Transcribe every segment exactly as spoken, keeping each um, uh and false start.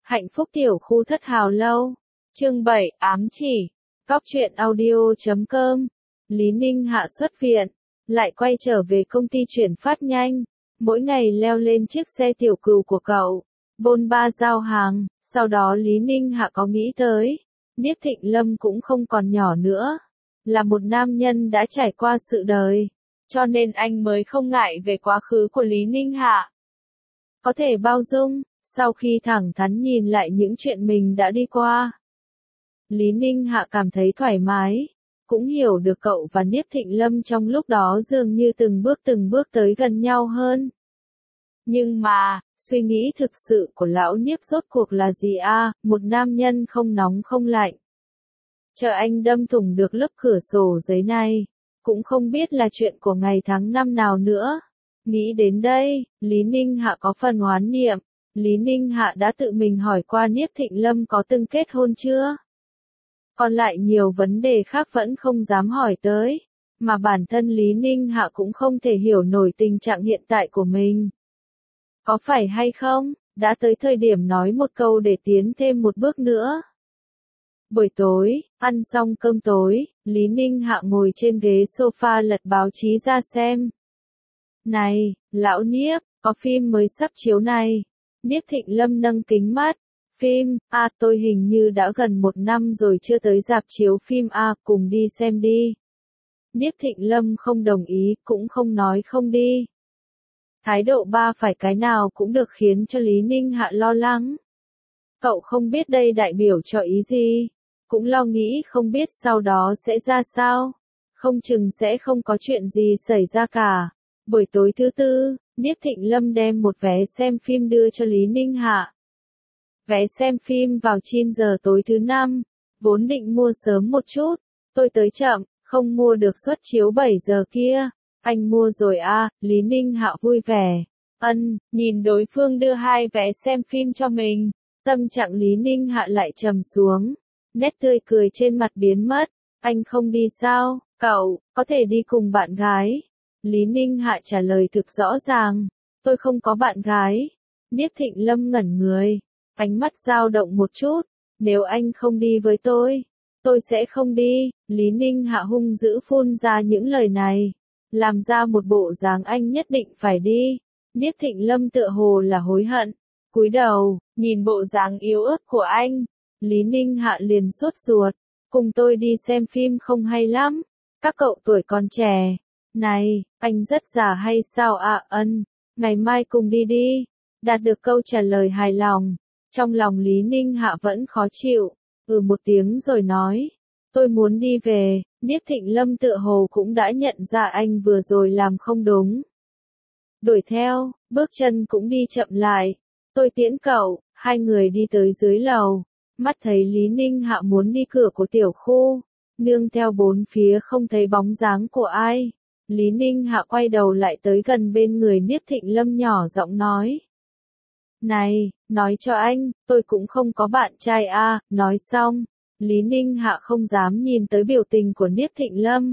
Hạnh phúc tiểu khu thất hào lâu. Chương bảy, ám chỉ. Cóc truyện audio chấm com. Lý Ninh Hạ xuất viện, lại quay trở về công ty chuyển phát nhanh, mỗi ngày leo lên chiếc xe tiểu cừu của cậu, bôn ba giao hàng. Sau đó Lý Ninh Hạ có nghĩ tới, Niếp Thịnh Lâm cũng không còn nhỏ nữa, là một nam nhân đã trải qua sự đời, cho nên anh mới không ngại về quá khứ của Lý Ninh Hạ. Có thể bao dung, sau khi thẳng thắn nhìn lại những chuyện mình đã đi qua. Lý Ninh Hạ cảm thấy thoải mái, cũng hiểu được cậu và Niếp Thịnh Lâm trong lúc đó dường như từng bước từng bước tới gần nhau hơn. Nhưng mà, suy nghĩ thực sự của lão Niếp rốt cuộc là gì a? Một nam nhân không nóng không lạnh. Chờ anh đâm thủng được lớp cửa sổ giấy này, cũng không biết là chuyện của ngày tháng năm nào nữa. Nghĩ đến đây, Lý Ninh Hạ có phần oán niệm. Lý Ninh Hạ đã tự mình hỏi qua Niếp Thịnh Lâm có từng kết hôn chưa? Còn lại nhiều vấn đề khác vẫn không dám hỏi tới, mà bản thân Lý Ninh Hạ cũng không thể hiểu nổi tình trạng hiện tại của mình. Có phải hay không, đã tới thời điểm nói một câu để tiến thêm một bước nữa. Buổi tối, ăn xong cơm tối, Lý Ninh Hạ ngồi trên ghế sofa lật báo chí ra xem. Này, lão Niếp, có phim mới sắp chiếu này. Niếp Thịnh Lâm nâng kính mắt. Phim, à tôi hình như đã gần một năm rồi chưa tới rạp chiếu phim à, cùng đi xem đi. Niếp Thịnh Lâm không đồng ý, cũng không nói không đi. Thái độ ba phải cái nào cũng được khiến cho Lý Ninh Hạ lo lắng. Cậu không biết đây đại biểu cho ý gì, cũng lo nghĩ không biết sau đó sẽ ra sao, không chừng sẽ không có chuyện gì xảy ra cả. Buổi tối thứ tư, Niếp Thịnh Lâm đem một vé xem phim đưa cho Lý Ninh Hạ. Vé xem phim vào chín giờ tối thứ năm, vốn định mua sớm một chút, tôi tới chậm, không mua được suất chiếu bảy giờ kia. Anh mua rồi à, Lý Ninh Hạ vui vẻ. Ân, nhìn đối phương đưa hai vé xem phim cho mình, tâm trạng Lý Ninh Hạ lại trầm xuống, nét tươi cười trên mặt biến mất. Anh không đi sao, cậu, có thể đi cùng bạn gái. Lý Ninh Hạ trả lời thực rõ ràng, tôi không có bạn gái. Niếp Thịnh Lâm ngẩn người, ánh mắt dao động một chút, nếu anh không đi với tôi, tôi sẽ không đi. Lý Ninh Hạ hung dữ phun ra những lời này, làm ra một bộ dáng anh nhất định phải đi. Niếp Thịnh Lâm tựa hồ là hối hận, cúi đầu, nhìn bộ dáng yếu ớt của anh. Lý Ninh Hạ liền sốt ruột, cùng tôi đi xem phim không hay lắm, các cậu tuổi còn trẻ. Này, anh rất già hay sao ạ? À, ân, ngày mai cùng đi đi. Đạt được câu trả lời hài lòng, trong lòng Lý Ninh Hạ vẫn khó chịu, ừ một tiếng rồi nói, tôi muốn đi về. Niếp Thịnh Lâm tựa hồ cũng đã nhận ra anh vừa rồi làm không đúng. Đuổi theo, bước chân cũng đi chậm lại, tôi tiễn cậu. Hai người đi tới dưới lầu, mắt thấy Lý Ninh Hạ muốn đi cửa của tiểu khu, nương theo bốn phía không thấy bóng dáng của ai. Lý Ninh Hạ quay đầu lại tới gần bên người Niếp Thịnh Lâm nhỏ giọng nói. Này, nói cho anh, tôi cũng không có bạn trai a. À. Nói xong, Lý Ninh Hạ không dám nhìn tới biểu tình của Niếp Thịnh Lâm.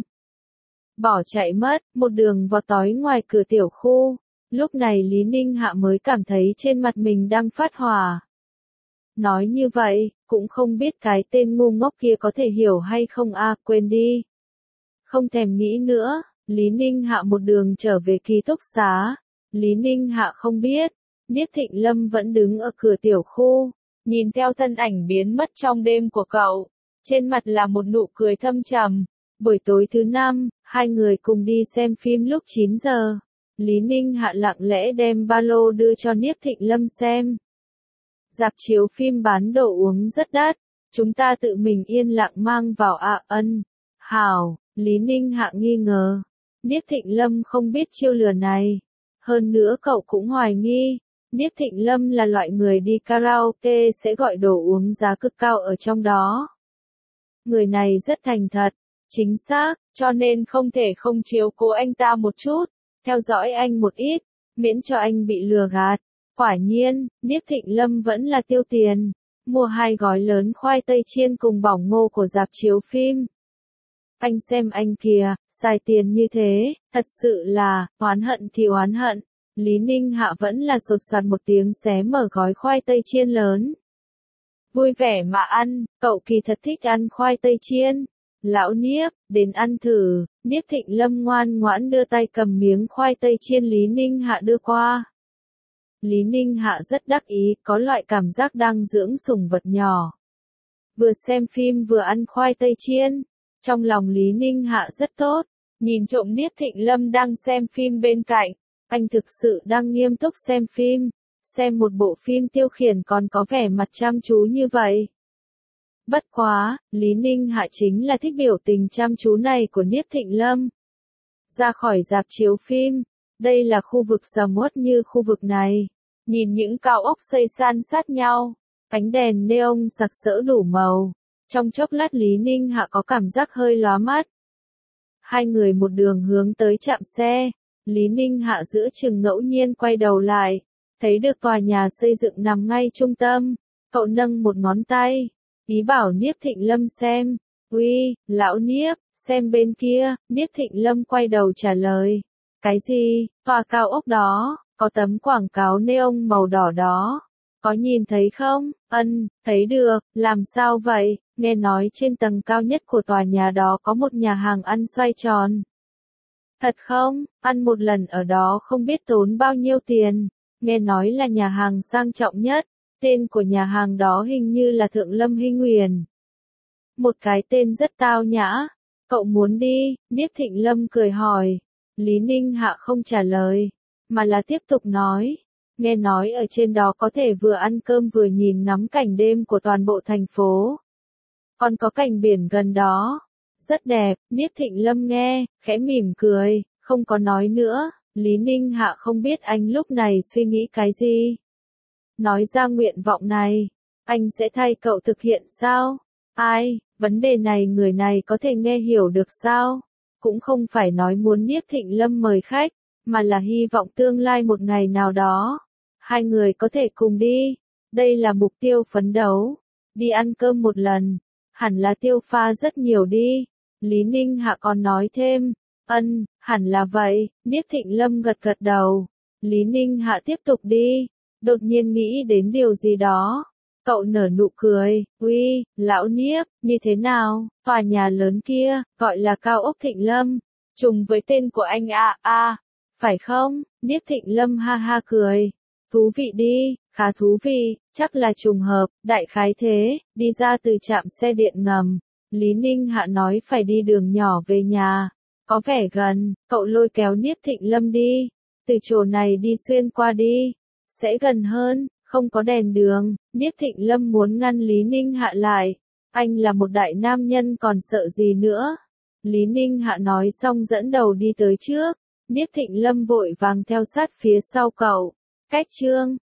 Bỏ chạy mất, một đường vọt tói ngoài cửa tiểu khu. Lúc này Lý Ninh Hạ mới cảm thấy trên mặt mình đang phát hỏa. Nói như vậy, cũng không biết cái tên ngu ngốc kia có thể hiểu hay không a. À, quên đi. Không thèm nghĩ nữa. Lý Ninh Hạ một đường trở về ký túc xá. Lý Ninh Hạ không biết, Niếp Thịnh Lâm vẫn đứng ở cửa tiểu khu, nhìn theo thân ảnh biến mất trong đêm của cậu, trên mặt là một nụ cười thâm trầm. Buổi tối thứ năm, hai người cùng đi xem phim lúc chín giờ. Lý Ninh Hạ lặng lẽ đem ba lô đưa cho Niếp Thịnh Lâm xem. Rạp chiếu phim bán đồ uống rất đắt, chúng ta tự mình yên lặng mang vào ạ. À, ân, hảo. Lý Ninh Hạ nghi ngờ. Niếp Thịnh Lâm không biết chiêu lừa này. Hơn nữa cậu cũng hoài nghi, Niếp Thịnh Lâm là loại người đi karaoke sẽ gọi đồ uống giá cực cao ở trong đó. Người này rất thành thật, chính xác, cho nên không thể không chiếu cố anh ta một chút, theo dõi anh một ít, miễn cho anh bị lừa gạt. Quả nhiên, Niếp Thịnh Lâm vẫn là tiêu tiền, mua hai gói lớn khoai tây chiên cùng bỏng ngô của rạp chiếu phim. Anh xem anh kìa, xài tiền như thế, thật sự là, oán hận thì oán hận. Lý Ninh Hạ vẫn là sột soạt một tiếng xé mở gói khoai tây chiên lớn. Vui vẻ mà ăn, cậu kỳ thật thích ăn khoai tây chiên. Lão Niếp, đến ăn thử. Niếp Thịnh Lâm ngoan ngoãn đưa tay cầm miếng khoai tây chiên Lý Ninh Hạ đưa qua. Lý Ninh Hạ rất đắc ý, có loại cảm giác đang dưỡng sủng vật nhỏ. Vừa xem phim vừa ăn khoai tây chiên. Trong lòng Lý Ninh Hạ rất tốt, nhìn trộm Niếp Thịnh Lâm đang xem phim bên cạnh. Anh thực sự đang nghiêm túc xem phim. Xem một bộ phim tiêu khiển còn có vẻ mặt chăm chú như vậy. Bất quá, Lý Ninh Hạ chính là thích biểu tình chăm chú này của Niếp Thịnh Lâm. Ra khỏi rạp chiếu phim, đây là khu vực sầm uất như khu vực này. Nhìn những cao ốc xây san sát nhau, ánh đèn neon sặc sỡ đủ màu. Trong chốc lát Lý Ninh Hạ có cảm giác hơi lóa mắt. Hai người một đường hướng tới trạm xe. Lý Ninh Hạ giữa chừng ngẫu nhiên quay đầu lại, thấy được tòa nhà xây dựng nằm ngay trung tâm. Cậu nâng một ngón tay, ý bảo Niếp Thịnh Lâm xem. Uy, lão Niếp, xem bên kia. Niếp Thịnh Lâm quay đầu trả lời. Cái gì? Tòa cao ốc đó, có tấm quảng cáo neon màu đỏ đó. Có nhìn thấy không? Ân, thấy được. Làm sao vậy? Nghe nói trên tầng cao nhất của tòa nhà đó có một nhà hàng ăn xoay tròn. Thật không? Ăn một lần ở đó không biết tốn bao nhiêu tiền. Nghe nói là nhà hàng sang trọng nhất. Tên của nhà hàng đó hình như là Thượng Lâm Hinh Huyền. Một cái tên rất tao nhã. Cậu muốn đi? Niếp Thịnh Lâm cười hỏi. Lý Ninh Hạ không trả lời, mà là tiếp tục nói. Nghe nói ở trên đó có thể vừa ăn cơm vừa nhìn ngắm cảnh đêm của toàn bộ thành phố. Còn có cảnh biển gần đó. Rất đẹp. Niếp Thịnh Lâm nghe, khẽ mỉm cười, không có nói nữa. Lý Ninh Hạ không biết anh lúc này suy nghĩ cái gì. Nói ra nguyện vọng này, anh sẽ thay cậu thực hiện sao? Ai, vấn đề này người này có thể nghe hiểu được sao? Cũng không phải nói muốn Niếp Thịnh Lâm mời khách, mà là hy vọng tương lai một ngày nào đó, hai người có thể cùng đi. Đây là mục tiêu phấn đấu. Đi ăn cơm một lần, hẳn là tiêu pha rất nhiều đi. Lý Ninh Hạ còn nói thêm. Ân, hẳn là vậy. Niếp Thịnh Lâm gật gật đầu. Lý Ninh Hạ tiếp tục đi. Đột nhiên nghĩ đến điều gì đó. Cậu nở nụ cười. Uy, lão Niếp, như thế nào? Tòa nhà lớn kia, gọi là cao ốc Thịnh Lâm. Trùng với tên của anh à à. Phải không? Niếp Thịnh Lâm ha ha cười. Thú vị đi, khá thú vị, chắc là trùng hợp, đại khái thế. Đi ra từ trạm xe điện ngầm. Lý Ninh Hạ nói phải đi đường nhỏ về nhà. Có vẻ gần, cậu lôi kéo Niếp Thịnh Lâm đi. Từ chỗ này đi xuyên qua đi. Sẽ gần hơn, không có đèn đường. Niếp Thịnh Lâm muốn ngăn Lý Ninh Hạ lại. Anh là một đại nam nhân còn sợ gì nữa. Lý Ninh Hạ nói xong dẫn đầu đi tới trước. Niếp Thịnh Lâm vội vàng theo sát phía sau cậu. Cách chương